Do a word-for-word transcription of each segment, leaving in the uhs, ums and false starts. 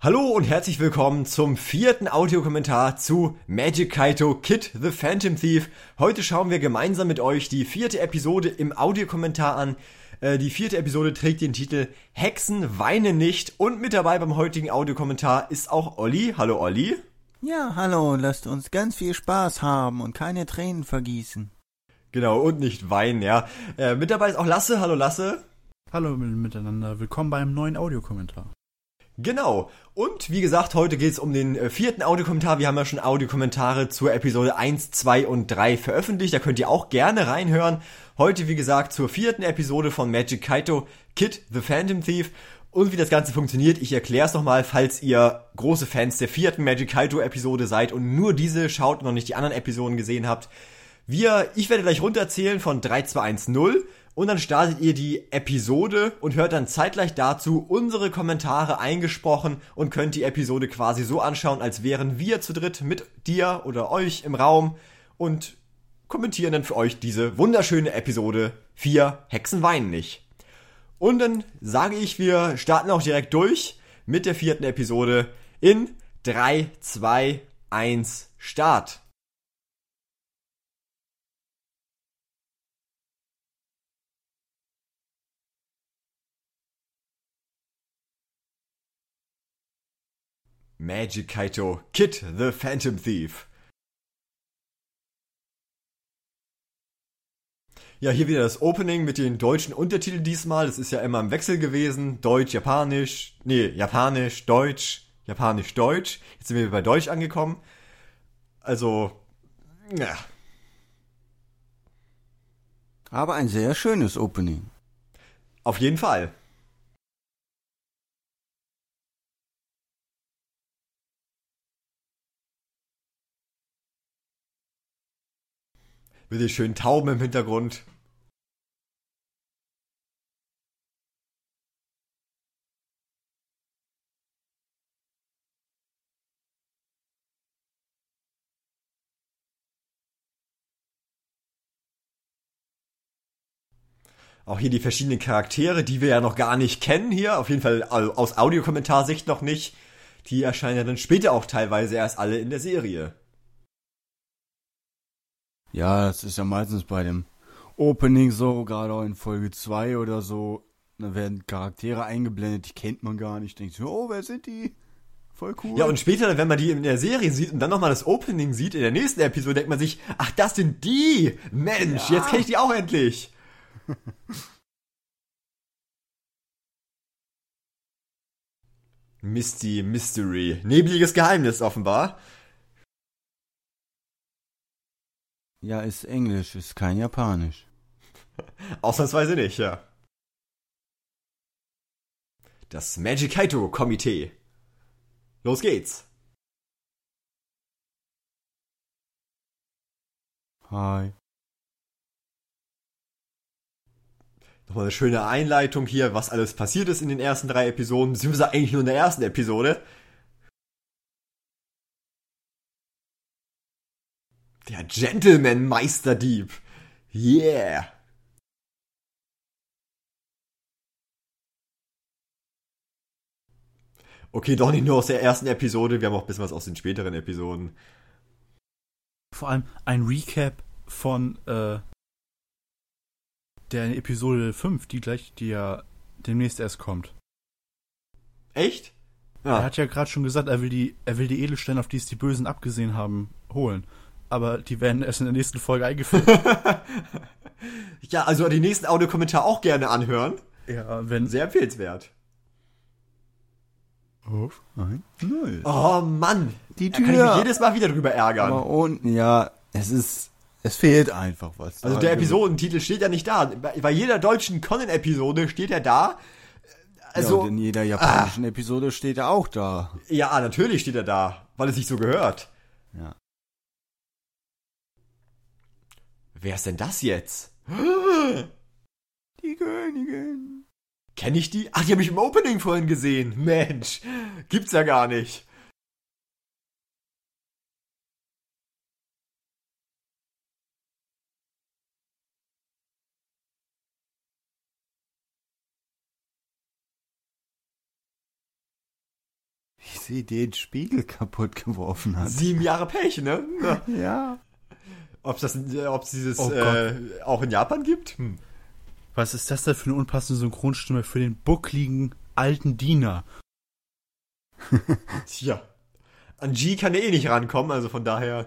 Hallo und herzlich willkommen zum vierten Audiokommentar zu Magic Kaito Kid the Phantom Thief. Heute schauen wir gemeinsam mit euch die vierte Episode im Audiokommentar an. Äh, die vierte Episode trägt den Titel Hexen weinen nicht und mit dabei beim heutigen Audiokommentar ist auch Olli. Hallo Olli. Ja, hallo, lasst uns ganz viel Spaß haben und keine Tränen vergießen. Genau, und nicht weinen, ja. Äh, mit dabei ist auch Lasse. Hallo Lasse. Hallo miteinander, willkommen beim neuen Audiokommentar. Genau. Und wie gesagt, heute geht es um den äh, vierten Audiokommentar. Wir haben ja schon Audiokommentare zur Episode eins, zwei und drei veröffentlicht. Da könnt ihr auch gerne reinhören. Heute, wie gesagt, zur vierten Episode von Magic Kaito Kid the Phantom Thief. Und wie das Ganze funktioniert, ich erkläre es nochmal, falls ihr große Fans der vierten Magic Kaito Episode seid und nur diese schaut und noch nicht die anderen Episoden gesehen habt. Wir, ich werde gleich runterzählen von drei, zwei, eins, null. Und dann startet ihr die Episode und hört dann zeitgleich dazu unsere Kommentare eingesprochen und könnt die Episode quasi so anschauen, als wären wir zu dritt mit dir oder euch im Raum und kommentieren dann für euch diese wunderschöne Episode vier Hexen weinen nicht. Und dann sage ich, wir starten auch direkt durch mit der vierten Episode in drei, zwei, eins, Start. Magic Kaito Kid the Phantom Thief. Ja, hier wieder das Opening mit den deutschen Untertiteln diesmal. Das ist ja immer im Wechsel gewesen. Deutsch, Japanisch, nee, Japanisch, Deutsch, Japanisch, Deutsch. Jetzt sind wir bei Deutsch angekommen. Also, ja. Aber ein sehr schönes Opening. Auf jeden Fall. Mit den schönen Tauben im Hintergrund. Auch hier die verschiedenen Charaktere, die wir ja noch gar nicht kennen hier. Auf jeden Fall aus Audiokommentarsicht noch nicht. Die erscheinen ja dann später auch teilweise erst alle in der Serie. Ja, das ist ja meistens bei dem Opening so, gerade auch in Folge zwei oder so. Da werden Charaktere eingeblendet, die kennt man gar nicht. Denkt so, oh, wer sind die? Voll cool. Ja, und später, wenn man die in der Serie sieht und dann nochmal das Opening sieht, in der nächsten Episode, denkt man sich, ach, das sind die! Mensch, ja. Jetzt kenne ich die auch endlich! Misty Mystery. Nebliges Geheimnis offenbar. Ja, ist Englisch, ist kein Japanisch. Ausnahmsweise nicht, ja. Das Magic Kaito Komitee. Los geht's. Hi. Nochmal eine schöne Einleitung hier, was alles passiert ist in den ersten drei Episoden, beziehungsweise eigentlich nur in der ersten Episode. Der Gentleman-Meisterdieb. Yeah. Okay, doch nicht nur aus der ersten Episode, wir haben auch ein bisschen was aus den späteren Episoden. Vor allem ein Recap von äh, der Episode fünf, die gleich, die ja demnächst erst kommt. Echt? Ja. Er hat ja gerade schon gesagt, er will die, er will die Edelsteine, auf die es die Bösen abgesehen haben, holen. Aber die werden erst in der nächsten Folge eingeführt. Ja, also die nächsten Audiokommentare auch gerne anhören. Ja, wenn... Sehr empfehlenswert. Auf ein neues. Oh Mann, Die da Tür. kann ich mich jedes Mal wieder drüber ärgern. Aber unten, ja, es ist, es fehlt einfach was. Also der Episodentitel steht ja nicht da. Bei, bei jeder deutschen Conan-Episode steht er da. Also, ja, und in jeder japanischen ah. Episode steht er auch da. Ja, natürlich steht er da, weil es sich so gehört. Ja. Wer ist denn das jetzt? Die Königin. Kenn ich die? Ach, die habe ich im Opening vorhin gesehen. Mensch, gibt's ja gar nicht. sie den Spiegel kaputt geworfen hat. Sieben Jahre Pech, ne? Ja. Ja. Ob es dieses Oh äh, auch in Japan gibt? Hm. Was ist das denn für eine unpassende Synchronstimme für den buckligen alten Diener? Tja. An G kann er eh nicht rankommen, also von daher.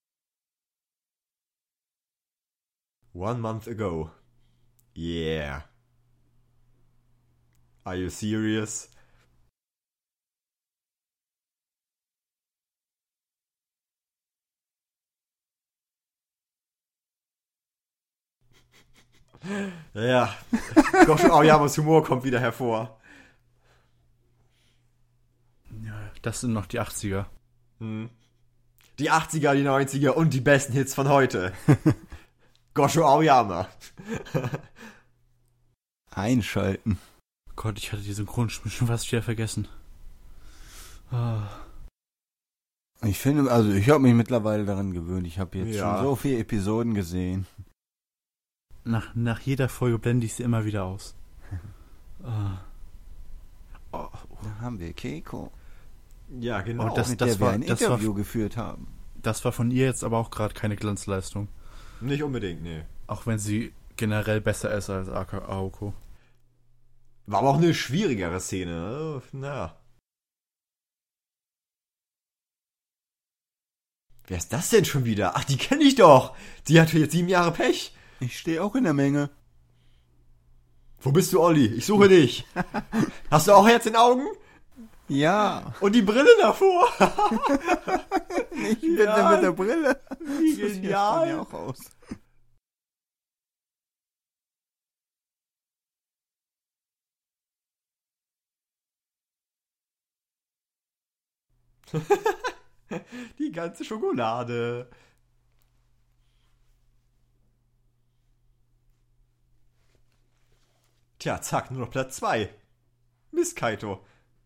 One month ago. Yeah. Are you serious? Ja. Doch schon Aoyamas Humor kommt wieder hervor. Ja, das sind noch die achtziger. Hm. Die achtziger, die neunziger und die besten Hits von heute. Gosho Aoyama. Einschalten. Gott, ich hatte die Synchronstimme schon fast wieder vergessen. Ah. Ich finde, also ich habe mich mittlerweile daran gewöhnt. Ich habe jetzt Ja. schon so viele Episoden gesehen. Nach, nach jeder Folge blende ich sie immer wieder aus. Ah. Oh, Da haben wir Keiko, Ja, genau. Oh, das- mit der wir war- ein das war- Interview geführt haben. das war von ihr jetzt aber auch gerade keine Glanzleistung. Nicht unbedingt, nee. Auch wenn sie generell besser ist als Aka Aoko. War aber auch eine schwierigere Szene. Naja. Wer ist das denn schon wieder? Ach, die kenne ich doch. Die hatte jetzt sieben Jahre Pech. Ich stehe auch in der Menge. Wo bist du, Olli? Ich suche dich. Hast du auch Herz in den Augen? Ja, Und die Brille davor? ich bin Ja. da mit der Brille. Wie Das sieht genial. ja auch aus. Die ganze Schokolade. Tja, zack, nur noch Platz zwei. Mist, Kaito.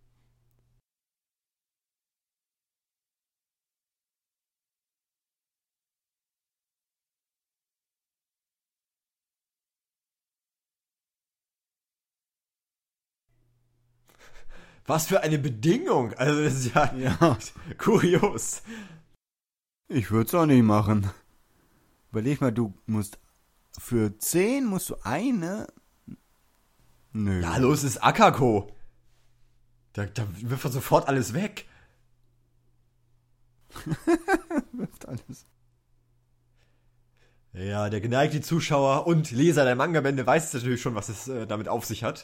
Was für eine Bedingung. Also, das ist ja, Ja, kurios. ich würde es auch nicht machen. Überleg mal, du musst für zehn musst du eine. Nö. Ja, los ist Akako. Da, da wirft er sofort alles weg. Wirft alles. Ja, der geneigte Zuschauer und Leser der Manga-Bände weiß jetzt natürlich schon, was es äh, damit auf sich hat.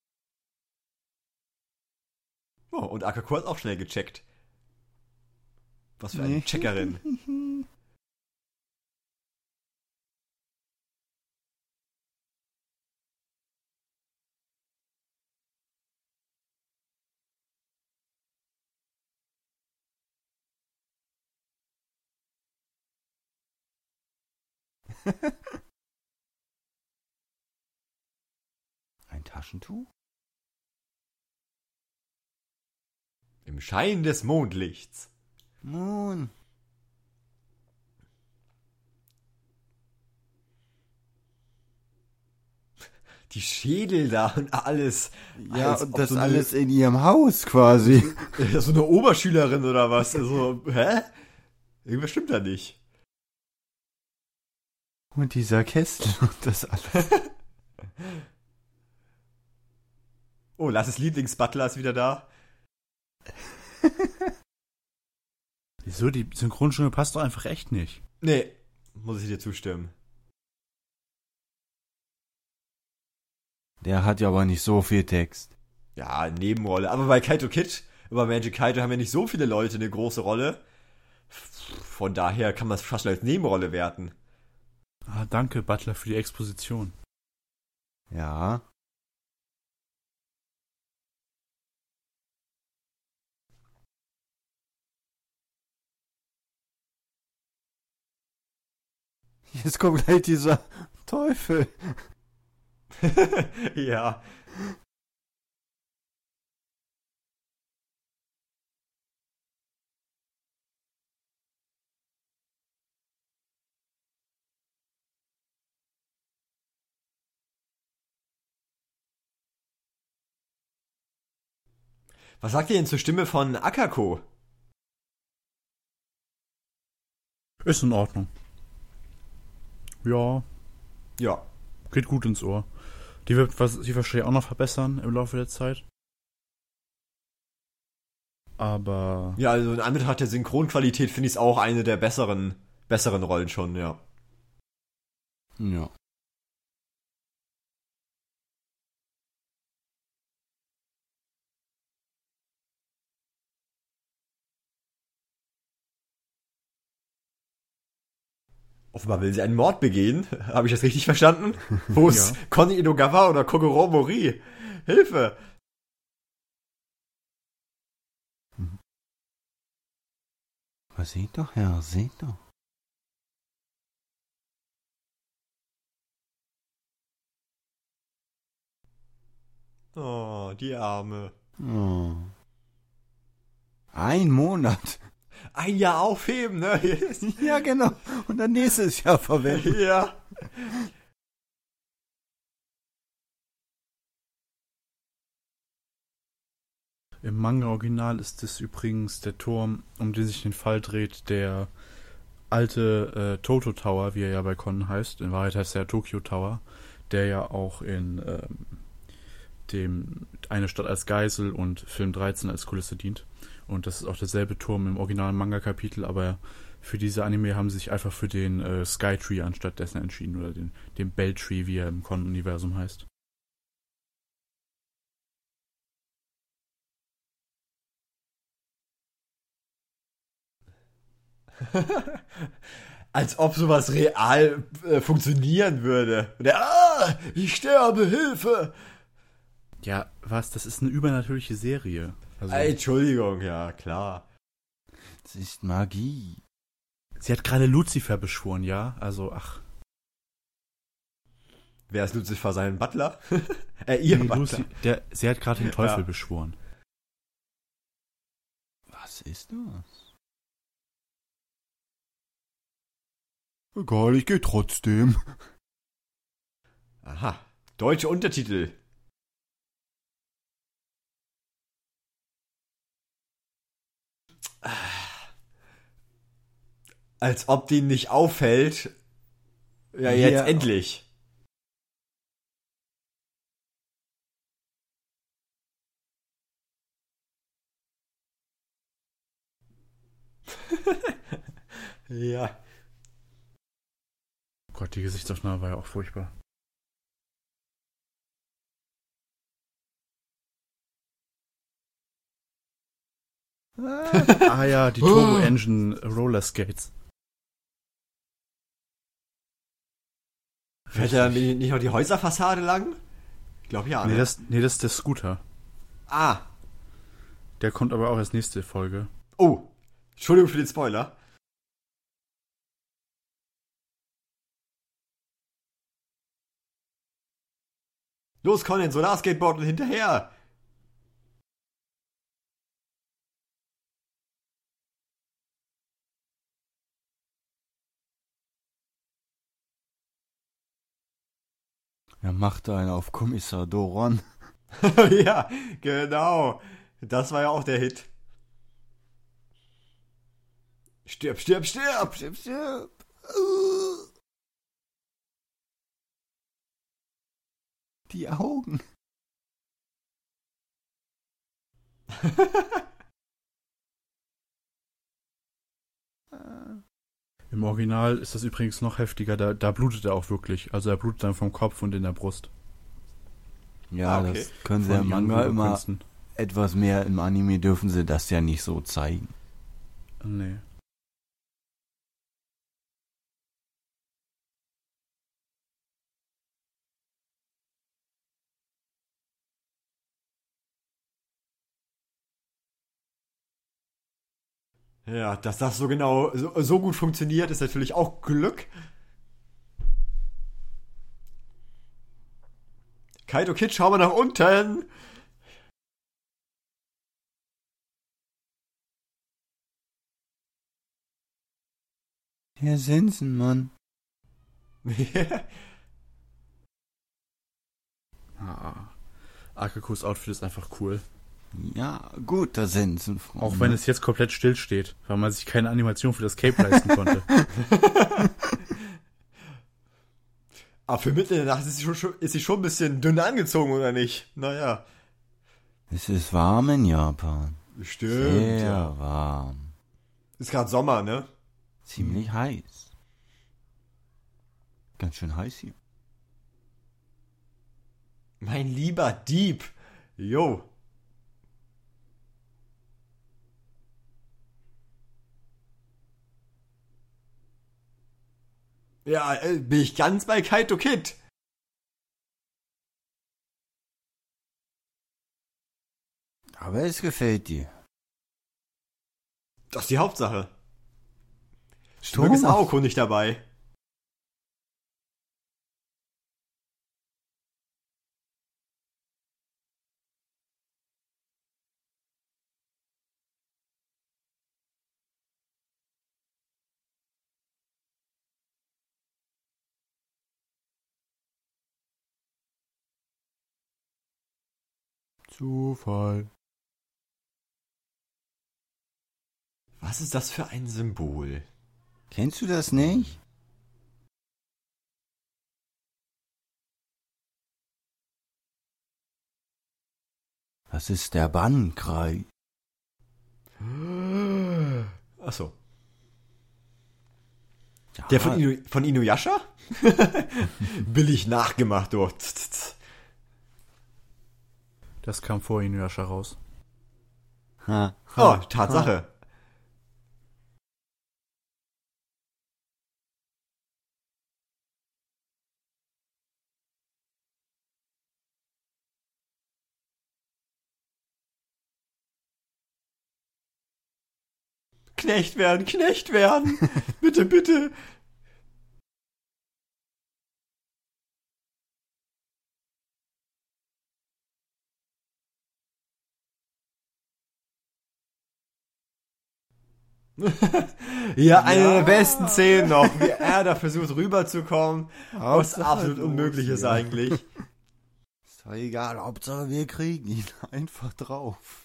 Oh, und Akako hat auch schnell gecheckt. Was für eine Nee. Checkerin. Ein Taschentuch? Im Schein des Mondlichts. Moon. Die Schädel da und alles. Ja, Als und ob das so eine- alles in ihrem Haus quasi. Ja, so eine Oberschülerin oder was? Also, hä? Irgendwas stimmt da nicht. Und dieser Kessel und das alles. Oh, Lasses Lieblingsbutler ist wieder da. Wieso? Die Synchronstimme passt doch einfach echt nicht. Nee, muss ich dir zustimmen. Der hat ja aber nicht so viel Text. Ja, Nebenrolle. Aber bei Kaito Kid, über Magic Kaito haben ja nicht so viele Leute eine große Rolle. Von daher kann man es fast als Nebenrolle werten. Ah, danke, Butler, für die Exposition. Ja. Jetzt kommt gleich dieser Teufel. Ja. Was sagt ihr denn zur Stimme von Akako? Ist in Ordnung. Ja, Ja. geht gut ins Ohr. Die wird was, die wahrscheinlich auch noch verbessern im Laufe der Zeit. Aber Ja, also in Anbetracht der Synchronqualität finde ich es auch eine der besseren, besseren Rollen schon, ja. Ja. Offenbar will sie einen Mord begehen. Habe ich das richtig verstanden? Wo ist Ja. Conny Edogawa oder Kogoro Mori? Hilfe! Aber seht doch, Herr, seht doch. Oh, die Arme. Oh. Ein Monat. Ein Jahr aufheben, ne? Ja, genau. Und dann nächstes Jahr verwenden. Ja. im Manga-Original ist es übrigens der Turm, um den sich den Fall dreht, der alte äh, Toto Tower, wie er ja bei Con heißt. In Wahrheit heißt er ja Tokyo Tower, der ja auch in ähm, dem Eine Stadt als Geisel und Film dreizehn als Kulisse dient. Und das ist auch derselbe Turm im originalen Manga-Kapitel, aber für diese Anime haben sie sich einfach für den äh, Skytree anstatt dessen entschieden, oder den, den Belltree, wie er im Con-Universum heißt. Als ob sowas real äh, funktionieren würde. Und der, ah, ich sterbe, Hilfe! Ja, was? Das ist eine übernatürliche Serie. Also, Äh, Entschuldigung, ja, klar. Das ist Magie. sie hat gerade Lucifer beschworen, ja? Also, ach. Wer ist Lucifer, sein Butler? äh, ihr Nee, Butler. Lucy, der, sie hat gerade den Teufel Ja. beschworen. Was ist das? Egal, ich gehe trotzdem. Aha. Deutsche Untertitel. Als ob denen nicht auffällt. Ja, jetzt Ja. endlich. Ja. Oh Gott, die Gesichtsaufnahme war ja auch furchtbar. Ah ja, die Turbo Engine Roller Skates. Fährt er nicht noch die Häuserfassade lang? Ich glaube ja. Nee Ne? das, nee, das ist der Scooter. Ah. Der kommt aber auch als nächste Folge. Oh. Entschuldigung für den Spoiler. Los, Conan, Solarskateboard und hinterher. Er macht einen auf Kommissar Doron. Ja, genau. Das war ja auch der Hit. Stirb, stirb, stirb. Stirb, stirb. Uh. Die Augen. Im Original ist das übrigens noch heftiger, da, da blutet er auch wirklich. Also er blutet dann vom Kopf und in der Brust. Ja, Ah, okay. das können sie Von im ihren Manga immer Künsten. etwas mehr. Im Anime dürfen sie das ja nicht so zeigen. Nee. Ja, dass das so genau, so, so gut funktioniert, ist natürlich auch Glück. Kaito Kid, schau mal nach unten. Herr Sensenmann. Ah. Akakos Outfit ist einfach cool. Ja, guter Sensenfreund. Auch wenn es jetzt komplett still steht, weil man sich keine Animation für das Cape leisten konnte. Aber für mitten in der Nacht ist sie, schon, ist sie schon ein bisschen dünn angezogen, oder nicht? Naja. Es ist warm in Japan. Stimmt, Sehr ja. warm. Ist gerade Sommer, ne? Ziemlich heiß. Ganz schön heiß hier. Mein lieber Dieb. Jo. Ja, äh, bin ich ganz bei Kaito Kid. Aber es gefällt dir. Das ist die Hauptsache. Stück ist Thomas. Aoko nicht dabei. Zufall. Was ist das für ein Symbol? Kennst du das nicht? Das ist der Bannkreis. Achso. Ja, Der von, Inu, von Inuyasha? Billig nachgemacht, du. Das kam vor Inuyasha raus. Ha, Oh, ha, Tatsache. Knecht werden, Knecht werden. Bitte, bitte. Ja, eine Ja. der besten Szenen noch, wie er da versucht rüberzukommen. Was Hauptsache absolut los Unmögliches hier. eigentlich. Ist doch egal, Hauptsache wir kriegen ihn einfach drauf.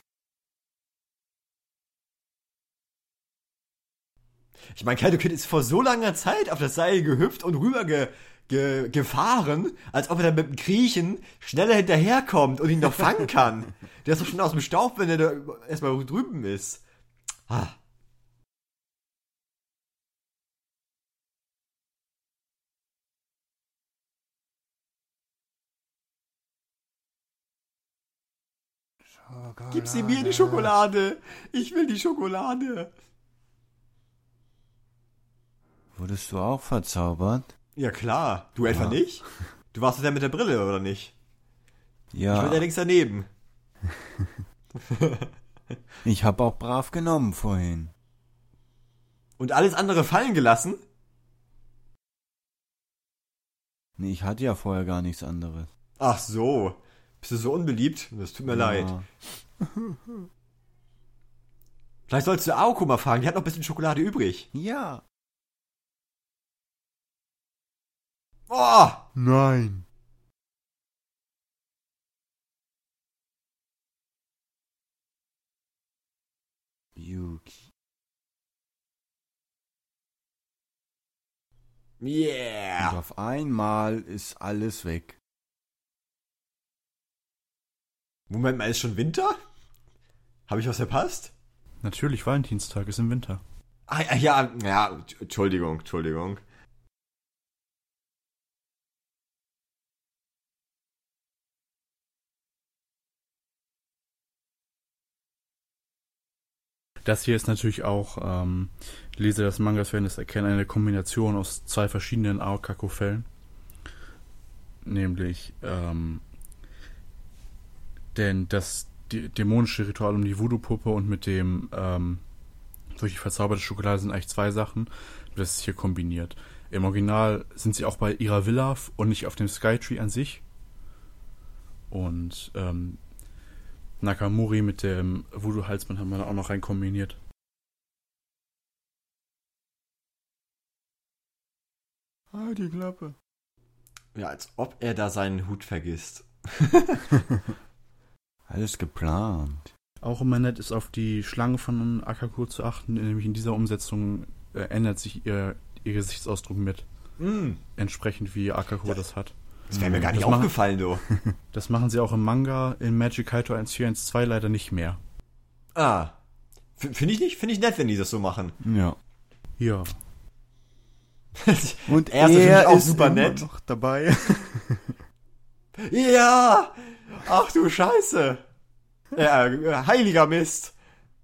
Ich meine, Kaito Kid ist vor so langer Zeit auf das Seil gehüpft und rüber ge, ge, gefahren, als ob er dann mit dem Kriechen schneller hinterherkommt und ihn noch fangen kann. Der ist doch schon aus dem Staub, wenn er da erstmal drüben ist. Ah. Gib sie mir, die Schokolade. Ich will die Schokolade. Wurdest du auch verzaubert? Ja klar. Du etwa Ja. nicht? Du warst doch der mit der Brille, oder nicht? Ich Ja, bin der links daneben. ich hab auch brav genommen vorhin. Und alles andere fallen gelassen? Nee, ich hatte ja vorher gar nichts anderes. Ach so. Bist du so unbeliebt? Das tut mir leid. Ja. Vielleicht sollst du Aoko mal fragen. Die hat noch ein bisschen Schokolade übrig. Ja. Oh! Nein. Yuki. Und Yeah! auf einmal ist alles weg. Moment mal, ist schon Winter? Habe ich was verpasst? Natürlich, Valentinstag ist im Winter. Ah, ja, ja, ja, Entschuldigung, Entschuldigung. Das hier ist natürlich auch, ähm, Leser des Mangas werden es erkennen, eine Kombination aus zwei verschiedenen Aokako-Fällen. Nämlich, ähm, denn das d- dämonische Ritual um die Voodoo-Puppe und mit dem, ähm, durch die verzauberte Schokolade sind eigentlich zwei Sachen. Das ist hier kombiniert. Im Original sind sie auch bei ihrer Villa und nicht auf dem Skytree an sich. Und, ähm, Nakamuri mit dem Voodoo-Halsband haben wir da auch noch rein kombiniert. Ah, die Klappe. Ja, als ob er da seinen Hut vergisst. Alles geplant. Auch immer nett ist, auf die Schlange von Akako zu achten, nämlich in dieser Umsetzung äh, ändert sich ihr, ihr Gesichtsausdruck mit. Mm. Entsprechend wie Akako Ja. das hat. Das wäre mir gar nicht Das machen- aufgefallen, du. Das machen sie auch im Manga, in Magic Kaito eins vier eins zwei leider nicht mehr. Ah. F- Finde ich nicht, finde ich nett, wenn die das so machen. Ja. Ja. Und Er ist natürlich auch super immer nett. noch dabei. Ja! Ach du Scheiße! Ja, äh, heiliger Mist!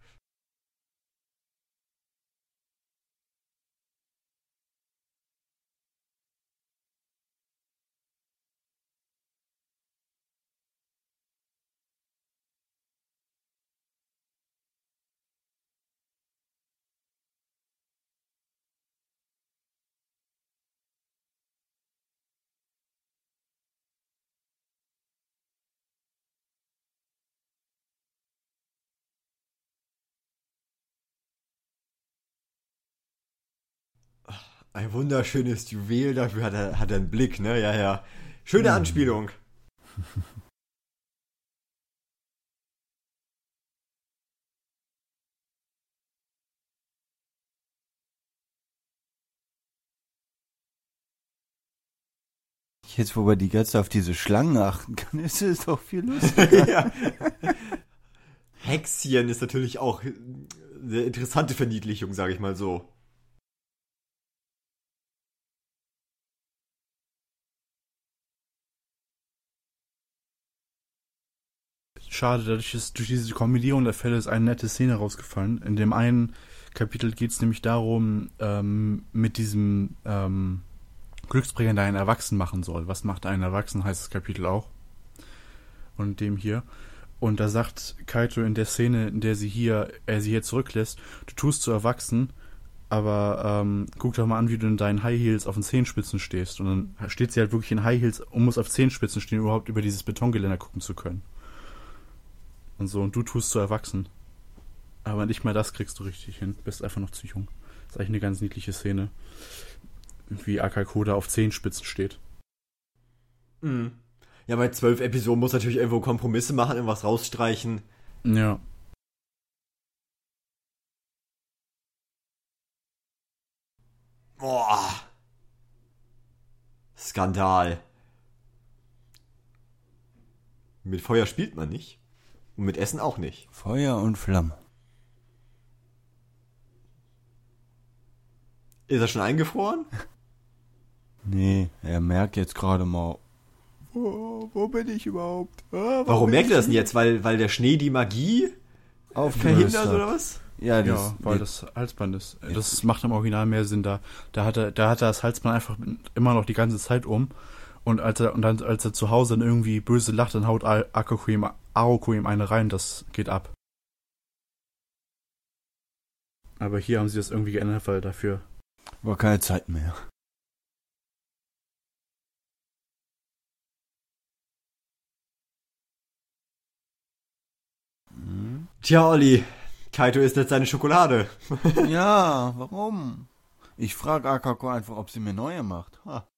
Ein wunderschönes Juwel, dafür hat er, hat er einen Blick, ne? Ja, ja. Schöne Anspielung. Jetzt, wo man die ganze Zeit auf diese Schlangen achten kann, ist es doch viel lustiger. Ja. Hexchen ist natürlich auch eine interessante Verniedlichung, sage ich mal so. Schade, dadurch ist durch diese Kombinierung der Fälle ist eine nette Szene rausgefallen. In dem einen Kapitel geht es nämlich darum, ähm, mit diesem ähm, Glücksbringer, der einen Erwachsenen machen soll. Was macht einen Erwachsenen, heißt das Kapitel auch. Und dem hier. Und da sagt Kaito in der Szene, in der sie hier, er sie hier zurücklässt, du tust zu erwachsen, aber ähm, guck doch mal an, wie du in deinen High Heels auf den Zehenspitzen stehst. Und dann steht sie halt wirklich in High Heels und muss auf Zehenspitzen stehen, um überhaupt über dieses Betongeländer gucken zu können. Und so, und du tust zu erwachsen. Aber nicht mal das kriegst du richtig hin. Bist einfach noch zu jung. Das ist eigentlich eine ganz niedliche Szene. Wie Akako da auf Zehenspitzen steht. Mhm. Ja, bei zwölf Episoden muss natürlich irgendwo Kompromisse machen, irgendwas rausstreichen. Ja. Boah. Skandal. Mit Feuer spielt man nicht. Und mit Essen auch nicht. Feuer und Flamme. Ist er schon eingefroren? Nee, er merkt jetzt gerade mal, wo, wo bin ich überhaupt? Ah, wo Warum bin merkt ich er das denn jetzt? Weil, weil der Schnee die Magie aufgelöst verhindert hat? oder was? Ja, das, Ja, weil das Halsband ist. Das macht im Original mehr Sinn. Da, da hat er, da hat er das Halsband einfach immer noch die ganze Zeit um. Und als er, und dann, als er zu Hause dann irgendwie böse lacht, dann haut Akako ihm, Aoko ihm eine rein. Das geht ab. Aber hier haben sie das irgendwie geändert, weil dafür. war keine Zeit mehr. Tja, Olli, Kaito isst jetzt seine Schokolade. Ja, warum? Ich frage Akako einfach, ob sie mir neue macht. Ha.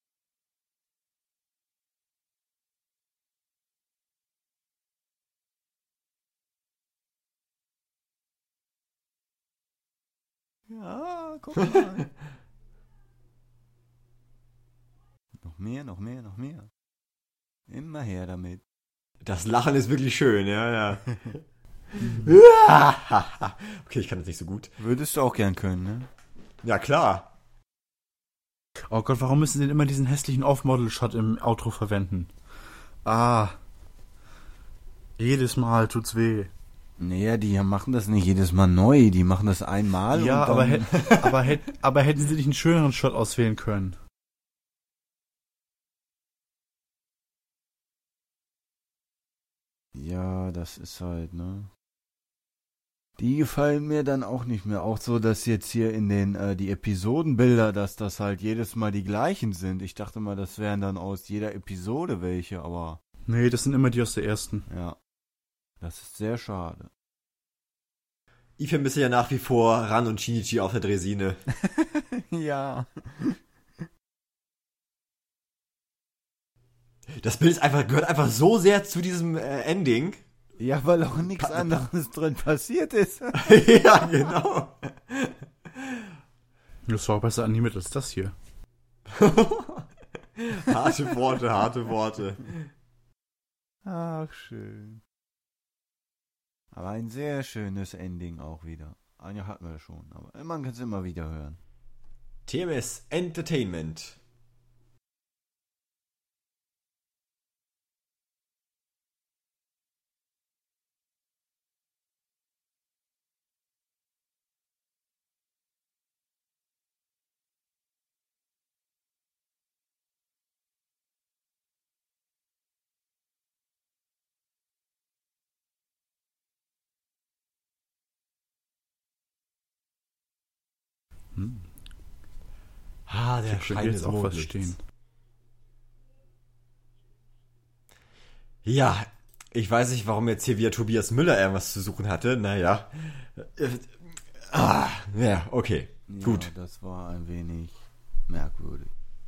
Ja, guck mal. Noch mehr, noch mehr, noch mehr. Immer her damit. Das Lachen ist wirklich schön, ja, ja. Okay, ich kann das nicht so gut. Würdest du auch gern können, ne? Ja, klar. Oh Gott, warum müssen sie denn immer diesen hässlichen Off-Model-Shot im Outro verwenden? Ah. Jedes Mal tut's weh. Naja, die machen das nicht jedes Mal neu. Die machen das einmal Ja, und aber, dann... hätt, aber, hätt, aber hätten sie nicht einen schöneren Shot auswählen können? Ja, das ist halt, ne? Die gefallen mir dann auch nicht mehr. Auch so, dass jetzt hier in den, äh, die Episodenbilder, dass das halt jedes Mal die gleichen sind. Ich dachte mal, das wären dann aus jeder Episode welche, aber Nee, das sind immer die aus der ersten. ja. Das ist sehr schade. Ich vermisse ja nach wie vor Ran und Shinichi auf der Dresine. Ja. Das Bild ist einfach, gehört einfach so sehr zu diesem äh, Ending. Ja, weil auch nichts anderes drin passiert ist. Ja, genau. Das war auch besser animiert als das hier. Harte Worte, harte Worte. Ach, schön. Aber ein sehr schönes Ending auch wieder. Anja hatten wir schon, aber man kann es immer wieder hören. T M S Entertainment. Hm. Ah, der Ich könnte Schein jetzt des auch was Mondlichts. stehen. Ja, ich weiß nicht, warum jetzt hier wieder Tobias Müller irgendwas zu suchen hatte. Naja. Äh, ah, ja, okay. Ja, Gut. das war ein wenig merkwürdig.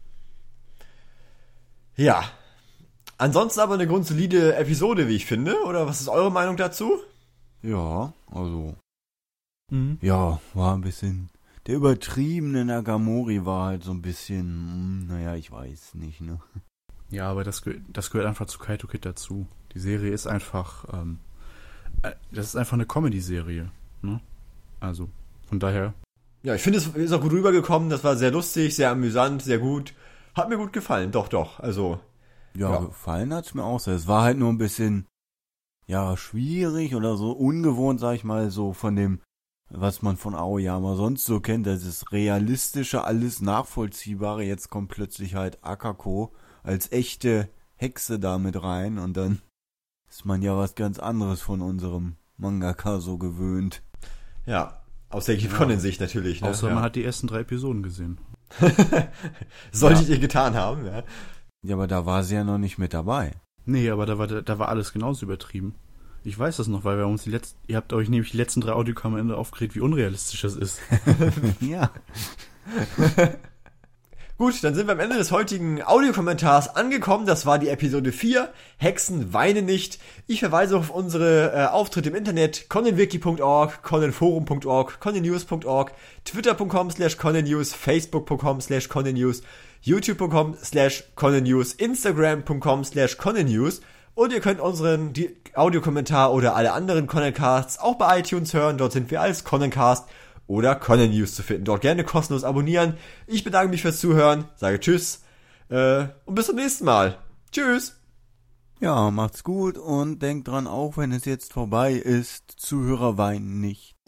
Ja. Ansonsten aber eine grundsolide Episode, wie ich finde. Oder was ist eure Meinung dazu? Ja, also, Mhm. ja, war ein bisschen... Der übertriebene Nagamori war halt so ein bisschen, hm, naja, ich weiß nicht, ne? Ja, aber das, gehört- das gehört einfach zu Kaito Kid dazu. Die Serie ist einfach, ähm, äh, das ist einfach eine Comedy-Serie, ne? Also, von daher, Ja, ich finde, es ist auch gut rübergekommen. Das war sehr lustig, sehr amüsant, sehr gut. Hat mir gut gefallen. Doch, doch. Also, Ja, Ja. gefallen hat's mir auch sehr. Es war halt nur ein bisschen, ja, schwierig oder so ungewohnt, sag ich mal, so von dem, was man von Aoyama sonst so kennt, das ist realistische, alles Nachvollziehbare. Jetzt kommt plötzlich halt Akako als echte Hexe da mit rein und dann ist man ja was ganz anderes von unserem Mangaka so gewöhnt. ja. Aus der Ja. Conan-Sicht natürlich. Ne? außer ja. man hat die ersten drei Episoden gesehen. Solltet ihr getan haben, ja. Ja, aber da war sie ja noch nicht mit dabei. Nee, aber da war, da war alles genauso übertrieben. Ich weiß das noch, weil wir uns die letzten, ihr habt euch nämlich die letzten drei Audiokommentare aufgeregt, wie unrealistisch das ist. Ja. Gut, dann sind wir am Ende des heutigen Audiokommentars angekommen. Das war die Episode vier. Hexen weinen nicht. Ich verweise auf unsere äh, Auftritte im Internet. conanwiki punkt org, conanforum punkt org, conannews punkt org, twitter punkt com slash conannews, facebook punkt com slash conannews, youtube punkt com slash conannews, instagram punkt com slash conannews. Und ihr könnt unseren die Audiokommentar oder alle anderen Conancasts auch bei iTunes hören. Dort sind wir als Conancast oder Conan News zu finden. Dort gerne kostenlos abonnieren. Ich bedanke mich fürs Zuhören, sage Tschüss äh, und bis zum nächsten Mal. Tschüss. Ja, macht's gut und denkt dran, auch wenn es jetzt vorbei ist, Zuhörer weinen nicht.